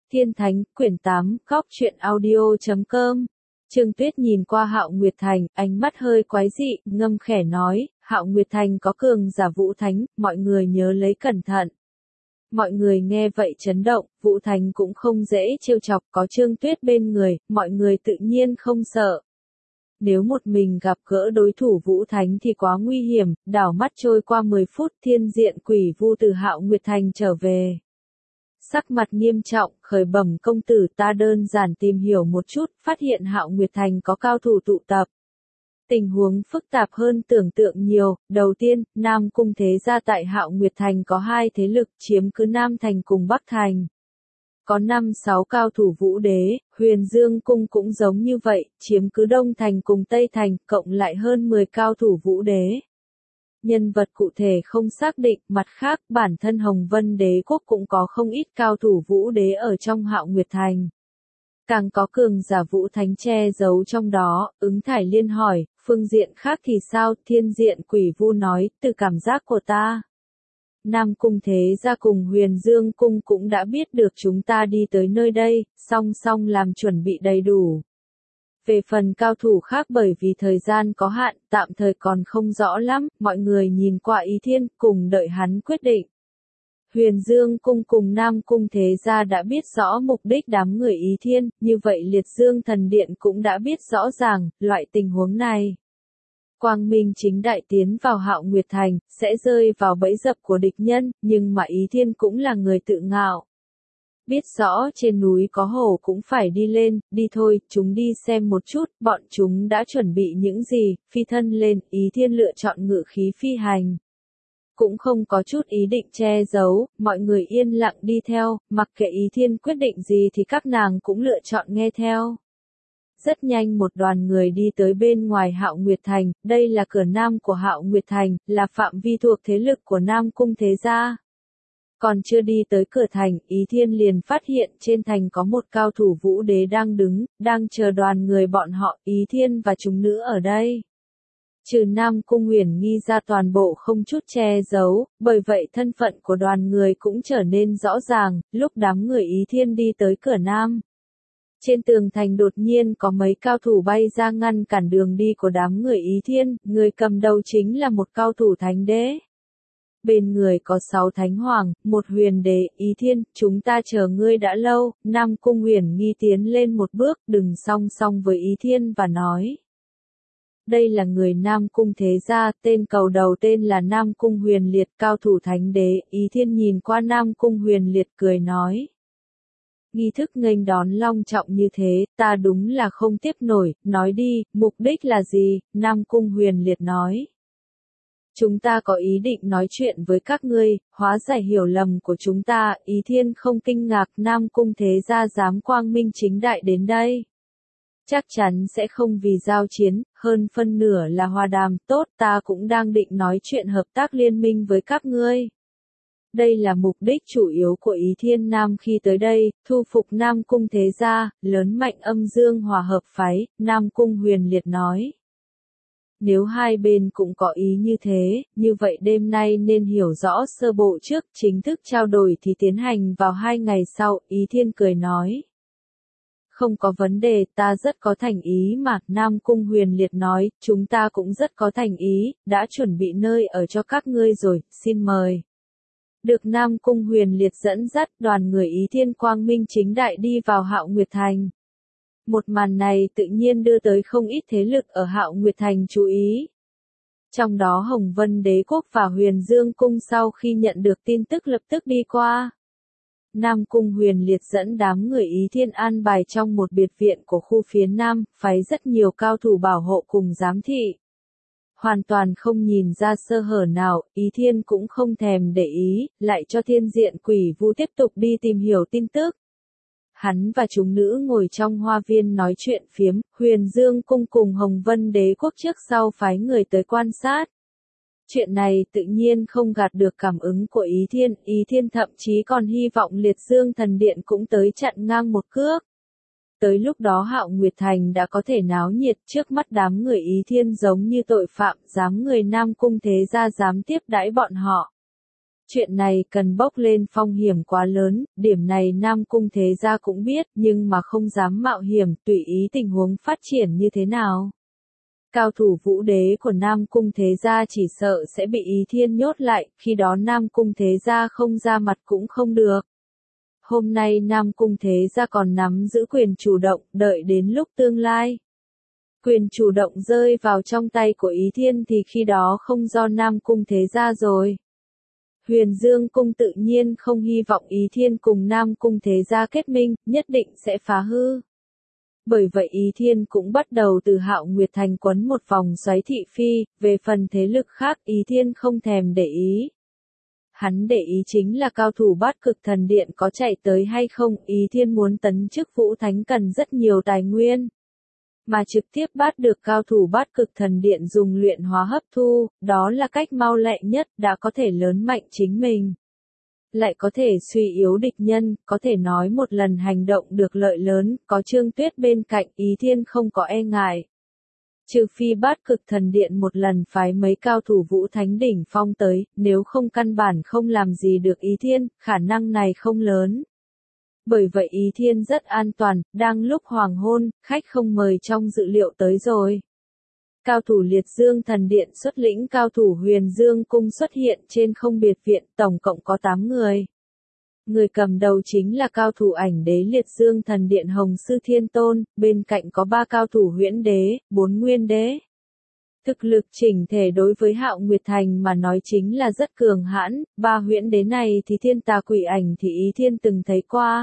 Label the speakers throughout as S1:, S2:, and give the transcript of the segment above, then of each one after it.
S1: Thiên Thánh, quyển 8, góc truyện audio.com. Trương Tuyết nhìn qua Hạo Nguyệt Thành, ánh mắt hơi quái dị, ngâm khẽ nói, Hạo Nguyệt Thành có cường giả Vũ Thánh, mọi người nhớ lấy cẩn thận. Mọi người nghe vậy chấn động, Vũ Thánh cũng không dễ trêu chọc, có Trương Tuyết bên người, mọi người tự nhiên không sợ. Nếu một mình gặp gỡ đối thủ Vũ Thánh thì quá nguy hiểm, đảo mắt trôi qua 10 phút thiên diện quỷ vu từ Hạo Nguyệt Thành trở về. Sắc mặt nghiêm trọng, khởi bẩm công tử, ta đơn giản tìm hiểu một chút, phát hiện Hạo Nguyệt Thành có cao thủ tụ tập. Tình huống phức tạp hơn tưởng tượng nhiều, đầu tiên, Nam Cung thế gia tại Hạo Nguyệt Thành có hai thế lực chiếm cứ Nam Thành cùng Bắc Thành. Có 5-6 cao thủ Vũ Đế, Huyền Dương Cung cũng giống như vậy, chiếm cứ Đông Thành cùng Tây Thành, cộng lại hơn 10 cao thủ Vũ Đế. Nhân vật cụ thể không xác định, mặt khác, bản thân Hồng Vân Đế quốc cũng có không ít cao thủ Vũ Đế ở trong Hạo Nguyệt Thành. Càng có cường giả Vũ Thánh che giấu trong đó, Ứng Thải Liên hỏi, phương diện khác thì sao, thiên diện quỷ vu nói, từ cảm giác của ta. Nam Cung thế gia cùng Huyền Dương Cung cũng đã biết được chúng ta đi tới nơi đây, song song làm chuẩn bị đầy đủ. Về phần cao thủ khác bởi vì thời gian có hạn, tạm thời còn không rõ lắm, mọi người nhìn qua Ý Thiên, cùng đợi hắn quyết định. Huyền Dương Cung cùng Nam Cung thế gia đã biết rõ mục đích đám người Ý Thiên, như vậy Liệt Dương Thần Điện cũng đã biết rõ ràng, loại tình huống này. Quang Minh chính đại tiến vào Hạo Nguyệt Thành, sẽ rơi vào bẫy dập của địch nhân, nhưng mà Ý Thiên cũng là người tự ngạo. Biết rõ trên núi có hổ cũng phải đi lên, đi thôi, chúng đi xem một chút, bọn chúng đã chuẩn bị những gì, phi thân lên, Ý Thiên lựa chọn ngự khí phi hành. Cũng không có chút ý định che giấu, mọi người yên lặng đi theo, mặc kệ Ý Thiên quyết định gì thì các nàng cũng lựa chọn nghe theo. Rất nhanh một đoàn người đi tới bên ngoài Hạo Nguyệt Thành, đây là cửa nam của Hạo Nguyệt Thành, là phạm vi thuộc thế lực của Nam Cung thế gia. Còn chưa đi tới cửa thành, Ý Thiên liền phát hiện trên thành có một cao thủ Vũ Đế đang đứng, đang chờ đoàn người bọn họ, Ý Thiên và chúng nữ ở đây. Trừ Nam Cung Huyền Nghi ra toàn bộ không chút che giấu, bởi vậy thân phận của đoàn người cũng trở nên rõ ràng, lúc đám người Ý Thiên đi tới cửa nam. Trên tường thành đột nhiên có mấy cao thủ bay ra ngăn cản đường đi của đám người Ý Thiên, người cầm đầu chính là một cao thủ thánh đế. Bên người có 6 thánh hoàng, một huyền đế, Ý Thiên, chúng ta chờ ngươi đã lâu, Nam Cung Huyền Nghi tiến lên một bước, đừng song song với Ý Thiên và nói. Đây là người Nam Cung thế gia, tên cầu đầu tên là Nam Cung Huyền Liệt, cao thủ thánh đế, Ý Thiên nhìn qua Nam Cung Huyền Liệt cười nói. Nghi thức nghênh đón long trọng như thế, ta đúng là không tiếp nổi, nói đi, mục đích là gì, Nam Cung Huyền Liệt nói. Chúng ta có ý định nói chuyện với các ngươi, hóa giải hiểu lầm của chúng ta, Ý Thiên không kinh ngạc, Nam Cung thế gia dám quang minh chính đại đến đây. Chắc chắn sẽ không vì giao chiến, hơn phân nửa là hòa đàm, tốt, ta cũng đang định nói chuyện hợp tác liên minh với các ngươi. Đây là mục đích chủ yếu của Ý Thiên Nam khi tới đây, thu phục Nam Cung thế gia, lớn mạnh âm dương hòa hợp phái, Nam Cung Huyền Liệt nói. Nếu hai bên cũng có ý như thế, như vậy đêm nay nên hiểu rõ sơ bộ trước, chính thức trao đổi thì tiến hành vào 2 ngày sau, Ý Thiên cười nói. Không có vấn đề, ta rất có thành ý mà, Nam Cung Huyền Liệt nói, chúng ta cũng rất có thành ý, đã chuẩn bị nơi ở cho các ngươi rồi, xin mời. Được Nam Cung Huyền Liệt dẫn dắt, đoàn người Ý Thiên quang minh chính đại đi vào Hạo Nguyệt Thành. Một màn này tự nhiên đưa tới không ít thế lực ở Hạo Nguyệt Thành chú ý. Trong đó Hồng Vân Đế quốc và Huyền Dương Cung sau khi nhận được tin tức lập tức đi qua. Nam Cung Huyền Liệt dẫn đám người Ý Thiên an bài trong một biệt viện của khu phía Nam, phái rất nhiều cao thủ bảo hộ cùng giám thị. Hoàn toàn không nhìn ra sơ hở nào, Ý Thiên cũng không thèm để ý, lại cho thiên diện quỷ vu tiếp tục đi tìm hiểu tin tức. Hắn và chúng nữ ngồi trong hoa viên nói chuyện phiếm, Huyền Dương Cung cùng Hồng Vân Đế quốc trước sau phái người tới quan sát. Chuyện này tự nhiên không gạt được cảm ứng của Ý Thiên thậm chí còn hy vọng Liệt Dương Thần Điện cũng tới chặn ngang một cước. Tới lúc đó Hạo Nguyệt Thành đã có thể náo nhiệt, trước mắt đám người Ý Thiên giống như tội phạm, dám người Nam Cung thế gia dám tiếp đãi bọn họ. Chuyện này cần bốc lên phong hiểm quá lớn, điểm này Nam Cung Thế Gia cũng biết, nhưng mà không dám mạo hiểm, tùy ý tình huống phát triển như thế nào. Cao thủ vũ đế của Nam Cung Thế Gia chỉ sợ sẽ bị Ý Thiên nhốt lại, khi đó Nam Cung Thế Gia không ra mặt cũng không được. Hôm nay Nam Cung Thế Gia còn nắm giữ quyền chủ động, đợi đến lúc tương lai. Quyền chủ động rơi vào trong tay của Ý Thiên thì khi đó không do Nam Cung Thế Gia rồi. Huyền Dương Cung tự nhiên không hy vọng Ý Thiên cùng Nam Cung Thế Gia kết minh, nhất định sẽ phá hư. Bởi vậy Ý Thiên cũng bắt đầu từ Hạo Nguyệt Thành quấn một vòng xoáy thị phi, về phần thế lực khác Ý Thiên không thèm để ý. Hắn để ý chính là cao thủ Bát Cực Thần Điện có chạy tới hay không, Ý Thiên muốn tấn chức Vũ Thánh cần rất nhiều tài nguyên. Mà trực tiếp bắt được cao thủ Bát Cực Thần Điện dùng luyện hóa hấp thu, đó là cách mau lẹ nhất, đã có thể lớn mạnh chính mình. Lại có thể suy yếu địch nhân, có thể nói một lần hành động được lợi lớn, có Trương Tuyết bên cạnh, Ý Thiên không có e ngại. Trừ phi Bát Cực Thần Điện một lần phái mấy cao thủ Vũ Thánh đỉnh phong tới, nếu không căn bản không làm gì được Ý Thiên, khả năng này không lớn. Bởi vậy Ý Thiên rất an toàn, đang lúc hoàng hôn, khách không mời trong dự liệu tới rồi. Cao thủ Liệt Dương Thần Điện xuất lĩnh cao thủ Huyền Dương Cung xuất hiện trên không biệt viện, tổng cộng có 8 người. Người cầm đầu chính là cao thủ Ảnh Đế Liệt Dương Thần Điện Hồng Sư Thiên Tôn, bên cạnh có 3 cao thủ Huyễn Đế, 4 Nguyên Đế. Thực lực chỉnh thể đối với Hạo Nguyệt Thành mà nói chính là rất cường hãn, 3 Huyễn Đế này thì Thiên Tà Quỷ Ảnh thì Ý Thiên từng thấy qua.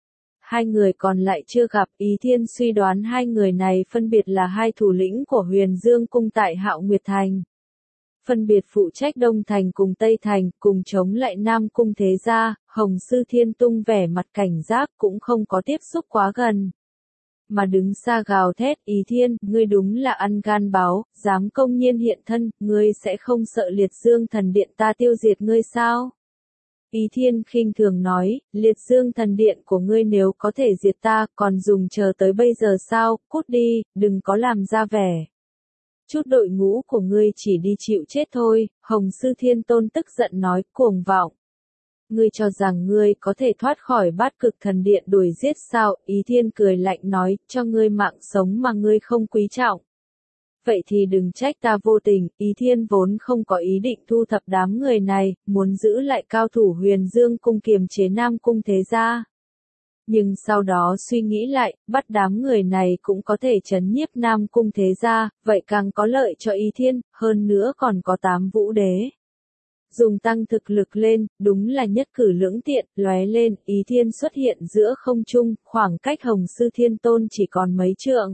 S1: 2 người còn lại chưa gặp, Ý Thiên suy đoán 2 người này phân biệt là 2 thủ lĩnh của Huyền Dương Cung tại Hạo Nguyệt Thành. Phân biệt phụ trách Đông Thành cùng Tây Thành, cùng chống lại Nam Cung Thế Gia, Hồng Sư Thiên tung vẻ mặt cảnh giác cũng không có tiếp xúc quá gần. Mà đứng xa gào thét, Ý Thiên, ngươi đúng là ăn gan báo, dám công nhiên hiện thân, ngươi sẽ không sợ Liệt Dương Thần Điện ta tiêu diệt ngươi sao? Ý Thiên khinh thường nói, Liệt Dương Thần Điện của ngươi nếu có thể diệt ta, còn dùng chờ tới bây giờ sao, cút đi, đừng có làm ra vẻ. Chút đội ngũ của ngươi chỉ đi chịu chết thôi, Hồng Sư Thiên Tôn tức giận nói, cuồng vọng. Ngươi cho rằng ngươi có thể thoát khỏi Bát Cực Thần Điện đuổi giết sao, Ý Thiên cười lạnh nói, cho ngươi mạng sống mà ngươi không quý trọng. Vậy thì đừng trách ta vô tình, Ý Thiên vốn không có ý định thu thập đám người này, muốn giữ lại cao thủ Huyền Dương Cung kiềm chế Nam Cung Thế Gia. Nhưng sau đó suy nghĩ lại, bắt đám người này cũng có thể trấn nhiếp Nam Cung Thế Gia, vậy càng có lợi cho Ý Thiên, hơn nữa còn có 8 vũ đế. Dùng tăng thực lực lên, đúng là nhất cử lưỡng tiện, lóe lên, Ý Thiên xuất hiện giữa không trung, khoảng cách Hồng Sư Thiên Tôn chỉ còn mấy trượng.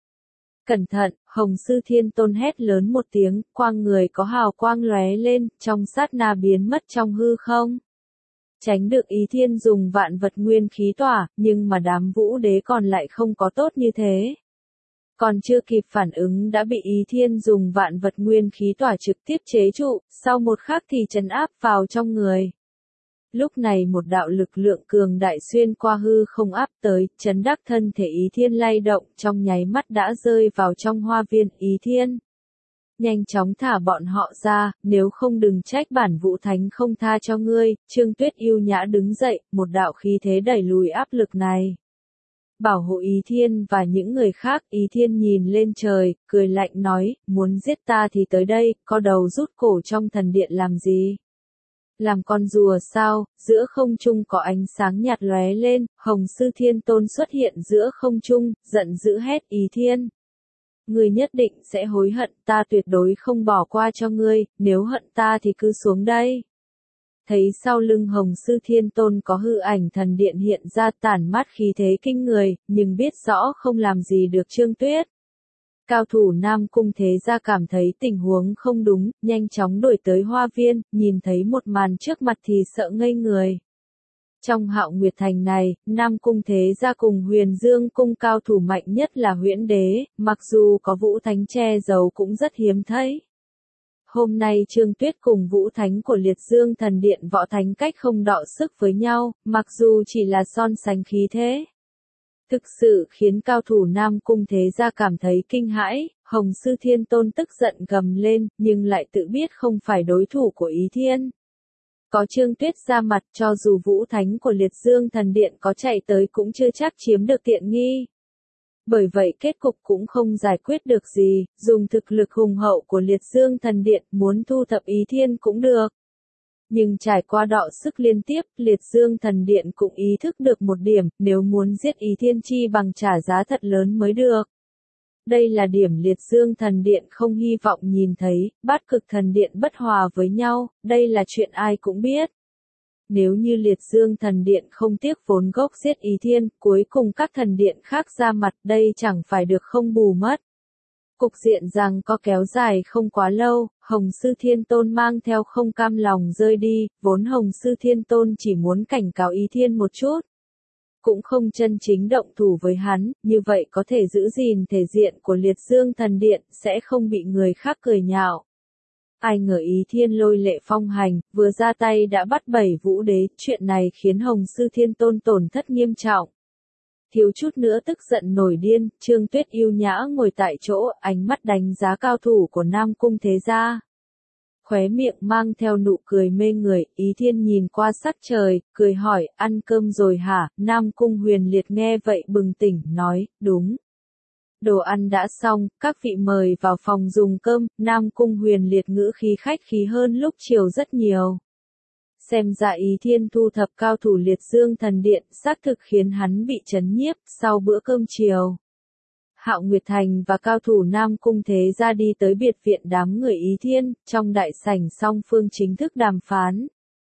S1: Cẩn thận, Hồng Sư Thiên Tôn hét lớn một tiếng, quang người có hào quang lóe lên, trong sát na biến mất trong hư không. Tránh được Ý Thiên dùng vạn vật nguyên khí tỏa, nhưng mà đám vũ đế còn lại không có tốt như thế. Còn chưa kịp phản ứng đã bị Ý Thiên dùng vạn vật nguyên khí tỏa trực tiếp chế trụ, sau một khắc thì trấn áp vào trong người. Lúc này một đạo lực lượng cường đại xuyên qua hư không áp tới, chấn đắc thân thể Ý Thiên lay động, trong nháy mắt đã rơi vào trong hoa viên Ý Thiên. Nhanh chóng thả bọn họ ra, nếu không đừng trách bản Vũ Thánh không tha cho ngươi, Trương Tuyết yêu nhã đứng dậy, một đạo khí thế đẩy lùi áp lực này. Bảo hộ Ý Thiên và những người khác, Ý Thiên nhìn lên trời, cười lạnh nói, muốn giết ta thì tới đây, có đầu rút cổ trong thần điện làm gì? Làm con rùa sao, giữa không trung có ánh sáng nhạt lóe lên, Hồng Sư Thiên Tôn xuất hiện giữa không trung, giận dữ hét Ý Thiên. Ngươi nhất định sẽ hối hận, ta tuyệt đối không bỏ qua cho ngươi, nếu hận ta thì cứ xuống đây. Thấy sau lưng Hồng Sư Thiên Tôn có hư ảnh thần điện hiện ra tản mát khí thế kinh người, nhưng biết rõ không làm gì được Trương Tuyết. Cao thủ Nam Cung Thế Gia cảm thấy tình huống không đúng, nhanh chóng đuổi tới hoa viên, nhìn thấy một màn trước mặt thì sợ ngây người. Trong Hạo Nguyệt Thành này, Nam Cung Thế Gia cùng Huyền Dương Cung cao thủ mạnh nhất là Huyễn Đế, mặc dù có Vũ Thánh che giấu cũng rất hiếm thấy. Hôm nay Trương Tuyết cùng Vũ Thánh của Liệt Dương Thần Điện võ thánh cách không đọ sức với nhau, mặc dù chỉ là son sánh khí thế. Thực sự khiến cao thủ Nam Cung Thế Gia cảm thấy kinh hãi, Hồng Sư Thiên Tôn tức giận gầm lên, nhưng lại tự biết không phải đối thủ của Ý Thiên. Có Trương Tuyết ra mặt, cho dù vũ thánh của Liệt Dương Thần Điện có chạy tới cũng chưa chắc chiếm được tiện nghi. Bởi vậy kết cục cũng không giải quyết được gì, dùng thực lực hùng hậu của Liệt Dương Thần Điện muốn thu thập Ý Thiên cũng được. Nhưng trải qua đọ sức liên tiếp, Liệt Dương Thần Điện cũng ý thức được một điểm, nếu muốn giết Ý Thiên chi bằng trả giá thật lớn mới được. Đây là điểm Liệt Dương Thần Điện không hy vọng nhìn thấy, Bát Cực Thần Điện bất hòa với nhau, đây là chuyện ai cũng biết. Nếu như Liệt Dương Thần Điện không tiếc vốn gốc giết Ý Thiên, cuối cùng các thần điện khác ra mặt, đây chẳng phải được không bù mất. Cục diện rằng có kéo dài không quá lâu, Hồng Sư Thiên Tôn mang theo không cam lòng rơi đi, vốn Hồng Sư Thiên Tôn chỉ muốn cảnh cáo Ý Thiên một chút. Cũng không chân chính động thủ với hắn, như vậy có thể giữ gìn thể diện của Liệt Dương Thần Điện, sẽ không bị người khác cười nhạo. Ai ngờ Ý Thiên lôi lệ phong hành, vừa ra tay đã bắt 7 vũ đế, chuyện này khiến Hồng Sư Thiên Tôn tổn thất nghiêm trọng. Thiếu chút nữa tức giận nổi điên, Trương Tuyết yêu nhã ngồi tại chỗ, ánh mắt đánh giá cao thủ của Nam Cung thế gia. Khóe miệng mang theo nụ cười mê người, Ý Thiên nhìn qua sắc trời, cười hỏi, ăn cơm rồi hả? Nam Cung Huyền Liệt nghe vậy bừng tỉnh, nói, đúng. Đồ ăn đã xong, các vị mời vào phòng dùng cơm, Nam Cung Huyền Liệt ngữ khí khách khí hơn lúc chiều rất nhiều. Xem ra Ý Thiên thu thập cao thủ Liệt Dương Thần Điện, xác thực khiến hắn bị chấn nhiếp, sau bữa cơm chiều. Hạo Nguyệt Thành và cao thủ Nam Cung thế gia đi tới biệt viện đám người Ý Thiên, trong đại sảnh song phương chính thức đàm phán.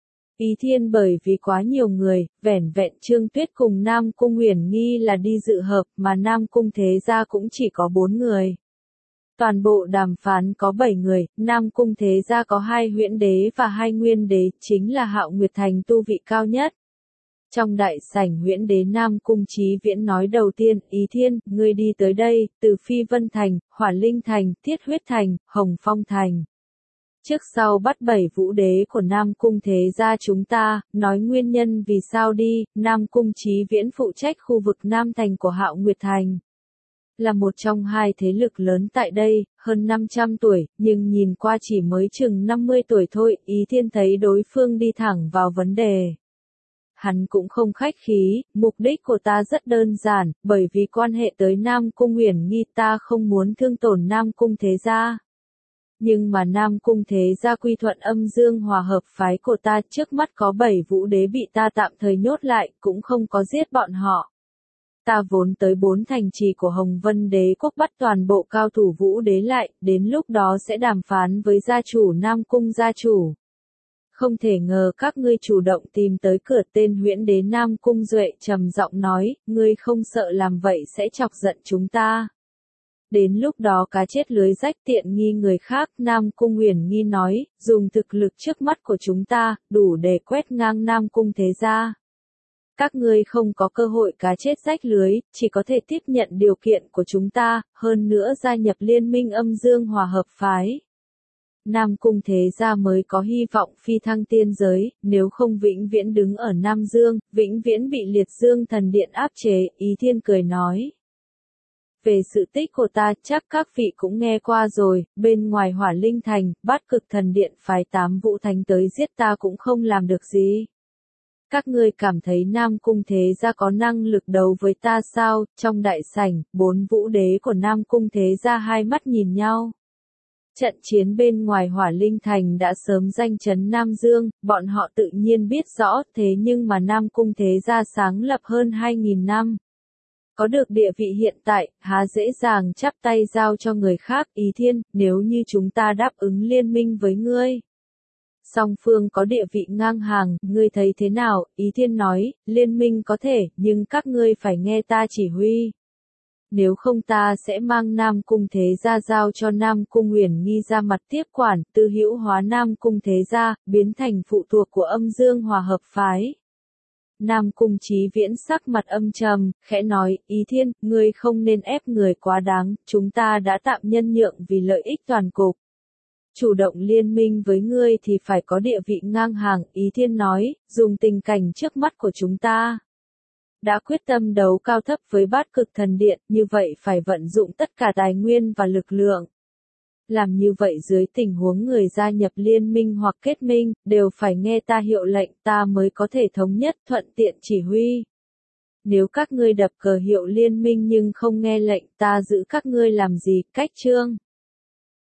S1: Ý Thiên bởi vì quá nhiều người, vẻn vẹn Trương Tuyết cùng Nam Cung Uyển Nghi là đi dự hợp, mà Nam Cung thế gia cũng chỉ có 4 người. Toàn bộ đàm phán có 7 người, Nam Cung thế gia có 2 huyễn đế và 2 nguyên đế, chính là Hạo Nguyệt Thành tu vị cao nhất. Trong đại sảnh huyễn đế Nam Cung Chí Viễn nói đầu tiên, Ý Thiên, ngươi đi tới đây, từ Phi Vân Thành, Hỏa Linh Thành, Thiết Huyết Thành, Hồng Phong Thành. Trước sau bắt 7 vũ đế của Nam Cung thế gia chúng ta, nói nguyên nhân vì sao đi, Nam Cung Chí Viễn phụ trách khu vực Nam Thành của Hạo Nguyệt Thành. Là một trong 2 thế lực lớn tại đây, hơn 500 tuổi, nhưng nhìn qua chỉ mới chừng 50 tuổi thôi, Ý Thiên thấy đối phương đi thẳng vào vấn đề. Hắn cũng không khách khí, mục đích của ta rất đơn giản, bởi vì quan hệ tới Nam Cung Uyển Nghi ta không muốn thương tổn Nam Cung thế gia. Nhưng mà Nam Cung thế gia quy thuận Âm Dương Hòa Hợp phái của ta, trước mắt có 7 vũ đế bị ta tạm thời nhốt lại, cũng không có giết bọn họ. Ta vốn tới 4 thành trì của Hồng Vân Đế quốc bắt toàn bộ cao thủ vũ đế lại, đến lúc đó sẽ đàm phán với gia chủ Nam Cung gia chủ. Không thể ngờ các ngươi chủ động tìm tới cửa. Tên huyễn đế Nam Cung Duệ trầm giọng nói, ngươi không sợ làm vậy sẽ chọc giận chúng ta. Đến lúc đó cá chết lưới rách tiện nghi người khác, Nam Cung Uyển Nghi nói, dùng thực lực trước mắt của chúng ta, đủ để quét ngang Nam Cung thế gia. Các ngươi không có cơ hội cá chết rách lưới, chỉ có thể tiếp nhận điều kiện của chúng ta, hơn nữa gia nhập liên minh Âm Dương Hòa Hợp phái. Nam Cung thế gia mới có hy vọng phi thăng tiên giới, nếu không vĩnh viễn đứng ở Nam Dương, vĩnh viễn bị Liệt Dương Thần Điện áp chế, Ý Thiên cười nói. Về sự tích của ta chắc các vị cũng nghe qua rồi, bên ngoài Hỏa Linh Thành, Bát Cực Thần Điện phái 8 vũ thánh tới giết ta cũng không làm được gì. Các ngươi cảm thấy Nam Cung thế gia có năng lực đấu với ta sao? Trong đại sảnh, 4 vũ đế của Nam Cung thế gia hai mắt nhìn nhau. Trận chiến bên ngoài Hỏa Linh Thành đã sớm danh chấn Nam Dương, bọn họ tự nhiên biết rõ, thế nhưng mà Nam Cung thế gia sáng lập hơn 2.000 năm. Có được địa vị hiện tại, há dễ dàng chắp tay giao cho người khác. Ý Thiên, nếu như chúng ta đáp ứng liên minh với ngươi, song phương có địa vị ngang hàng, ngươi thấy thế nào? Ý Thiên nói, liên minh có thể, nhưng các ngươi phải nghe ta chỉ huy. Nếu không ta sẽ mang Nam Cung thế gia giao cho Nam Cung Uyển Nghi ra mặt tiếp quản, tư hữu hóa Nam Cung thế gia, biến thành phụ thuộc của Âm Dương Hòa Hợp phái. Nam Cung Chí Viễn sắc mặt âm trầm, khẽ nói, Ý Thiên, ngươi không nên ép người quá đáng, chúng ta đã tạm nhân nhượng vì lợi ích toàn cục. Chủ động liên minh với ngươi thì phải có địa vị ngang hàng, Ý Thiên nói, dùng tình cảnh trước mắt của chúng ta. Đã quyết tâm đấu cao thấp với Bát Cực Thần Điện, như vậy phải vận dụng tất cả tài nguyên và lực lượng. Làm như vậy dưới tình huống người gia nhập liên minh hoặc kết minh, đều phải nghe ta hiệu lệnh, ta mới có thể thống nhất thuận tiện chỉ huy. Nếu các ngươi đập cờ hiệu liên minh nhưng không nghe lệnh, ta giữ các ngươi làm gì? Cách chương